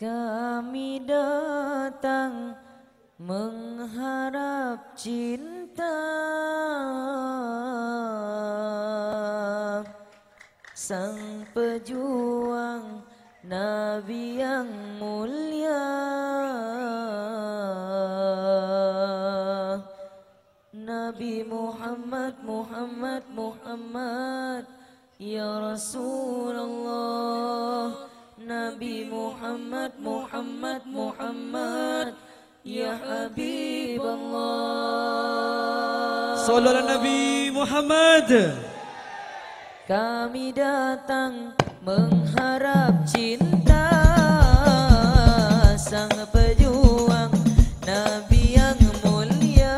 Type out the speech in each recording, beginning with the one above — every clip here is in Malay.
Kami datang mengharap cinta, sang pejuang Nabi yang mulia, Nabi Muhammad, Muhammad, Muhammad, ya Rasulullah. Nabi Muhammad, Muhammad, Muhammad, ya Habib Allah. Sallallahu ala Nabi Muhammad. Kami datang mengharap cinta, sang pejuang Nabi yang mulia,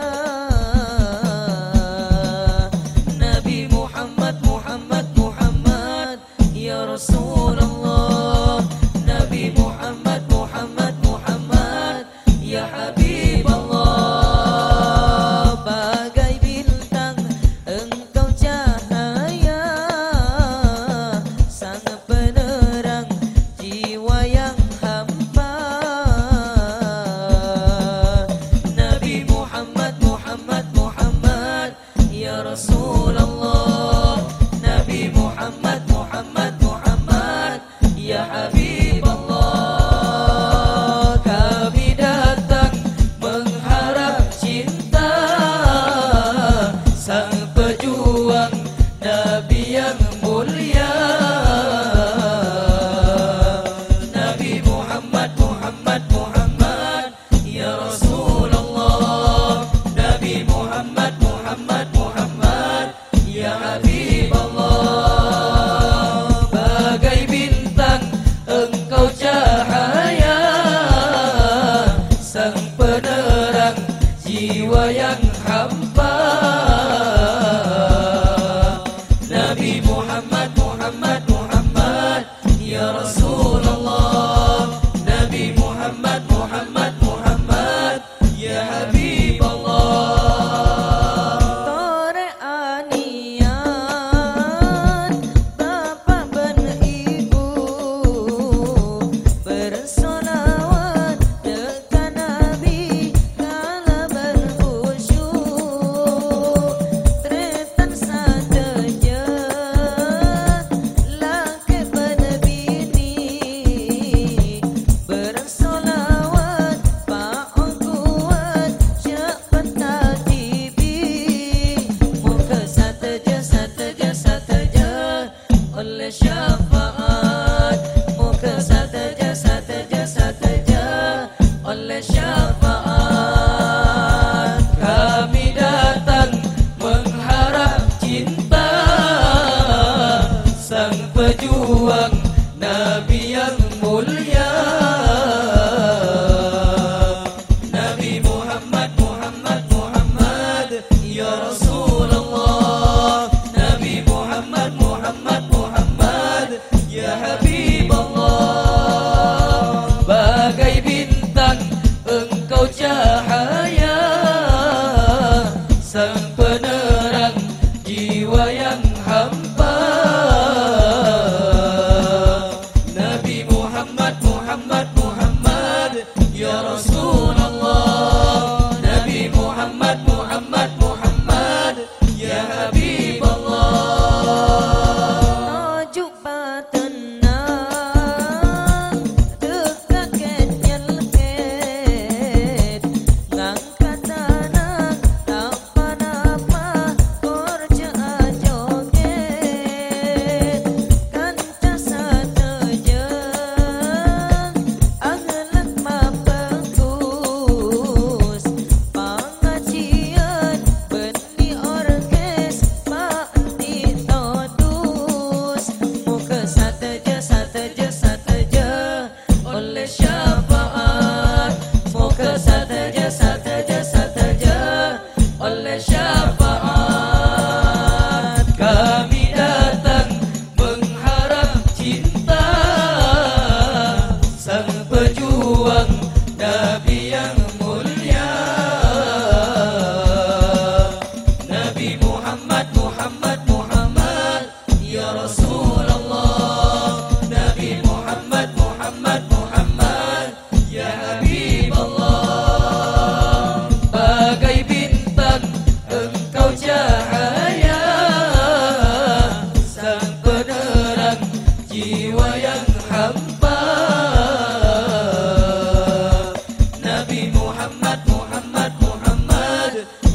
Nabi Muhammad, Muhammad, Muhammad, ya Rasulullah. Nabi Muhammad, Muhammad, Muhammad, ya Habib Allah. Bagai bintang engkau cahaya, sang penerang jiwa yang hampa, Nabi Muhammad, Muhammad, Muhammad, ya Rasulullah. Nabi Muhammad, Muhammad, Muhammad, ya Habib Allah. Kami datang mengharap cinta, sang pejuang Nabi yang mulia, Nabi Muhammad, Muhammad, Muhammad, ya Rasulullah. Nabi Muhammad, Muhammad, Muhammad, ya Habib Allah. Bagai bintang engkau cahaya, sang penerang jiwa yang hampa, Nabi Muhammad, Muhammad, Muhammad, ya Rasulullah. Nabi Muhammad, Muhammad, Muhammad, ya Habib Allah. Tore anian bapa ben ibu, bersolawat dekat Nabi kala berkhusyuk.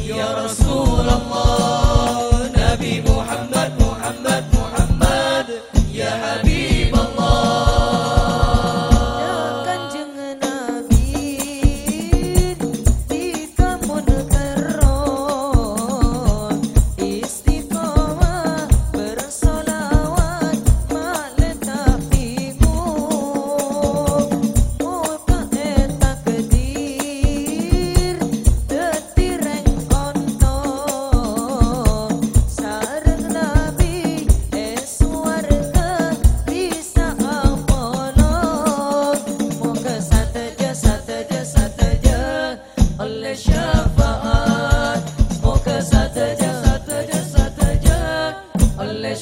Ya Rasulullah, Nabi Muhammad, Muhammad, Muhammad, Ya Habib Allah. Kanjeng Nabi tika mun keron istiqomah bersolawat maletapimu muka eta kedir detireng ontong sareng Nabi eswarga bisa apolog moga sateja sateja sateja oleh syafaat moga sateja sateja sateja oleh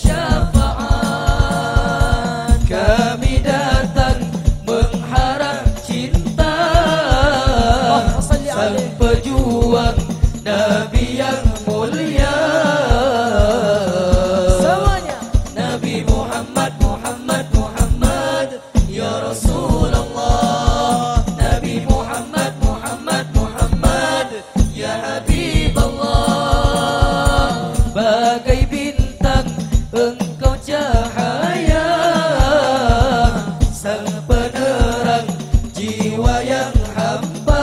syafaat Kami datang mengharap cinta sang pejuang Nabi yang mulia. semuanya Nabi Muhammad, Muhammad, Muhammad, Ya Rasulullah. Nabi Muhammad, Muhammad, Muhammad, Ya Habib Allah. Bagai bintang engkau cahaya, sang penerang jiwa yang hamba.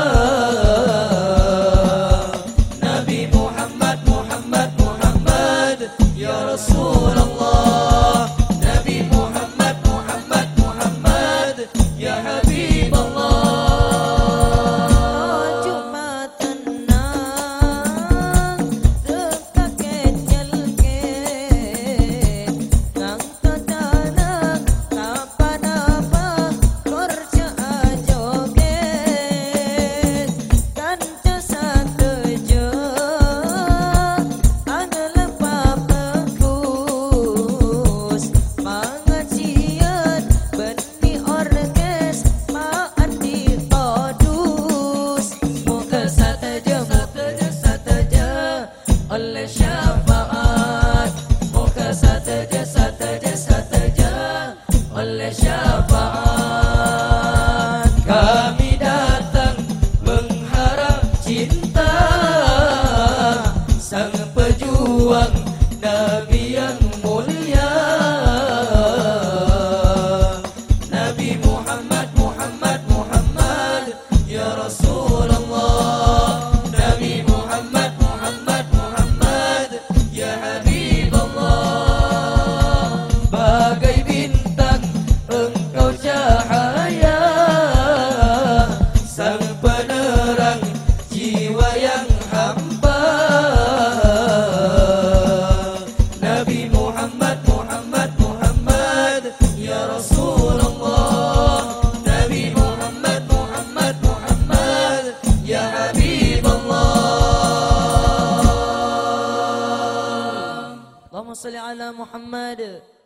Nabi Muhammad, Muhammad, Muhammad, Ya Rasulullah. Nabi Muhammad, Muhammad, Muhammad, Ya Habib Allah. cuma tenang dekat kecelket ngang tetanang apa-apa kerja joget kanca sateja adalah bagus pengajian beni orkes maan di todus moga sateja oleh syafaat moga sateja oleh syafaat Kami datang mengharap cinta sang pejuang Nabi yang mulia. Nabi Muhammad, Muhammad, Muhammad, Ya Rasulullah. Nabi Muhammad, Muhammad, Muhammad, Ya Habib Allah. Bagai bintang engkau cahaya, sang penerang jiwa yang hamba. Nabi Muhammad, Muhammad, Muhammad, Ya Rasulullah. Nabi Muhammad, Muhammad, Muhammad, Ya Habib Allah. Allahumma salli ala Muhammad